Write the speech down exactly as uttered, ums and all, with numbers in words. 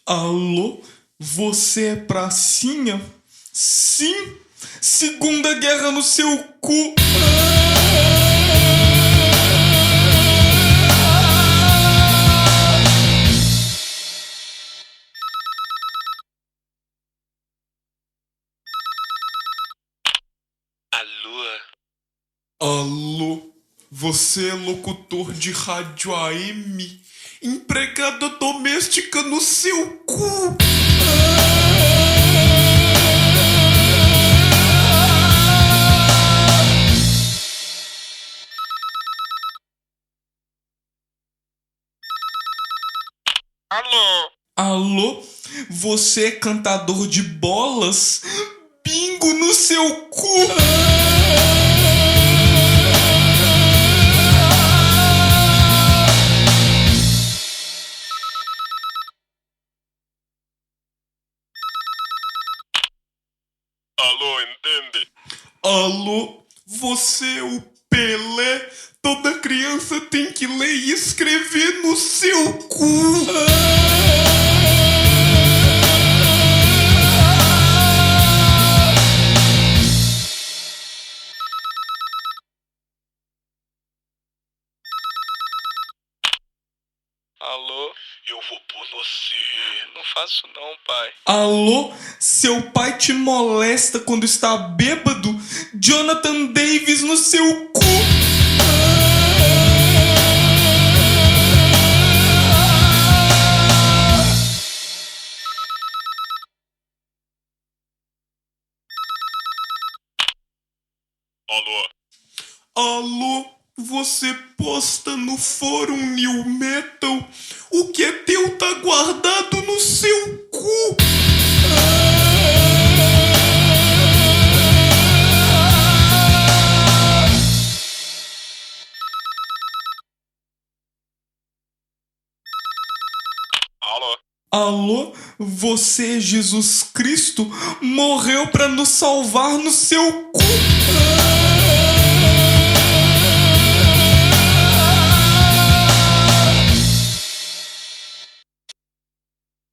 Alô? Você é pracinha? Sim! Segunda Guerra no seu cu! Alô? Alô? Você é locutor de rádio A M? Empregada doméstica no seu cu! Alô? Alô? Você é cantador de bolas? Bingo no seu cu! Alô, entende? Alô? Você é o Pelé? Toda criança tem que ler e escrever no seu cu! Alô? Eu vou pôr você. Não faço não, pai. Alô? Seu pai te molesta quando está bêbado? Jonathan Davis no seu cu! Alô? Alô? Você posta no fórum New Metal? O que é teu tá guardado no seu cu! Alô? Alô? Você, Jesus Cristo, morreu pra nos salvar no seu cu!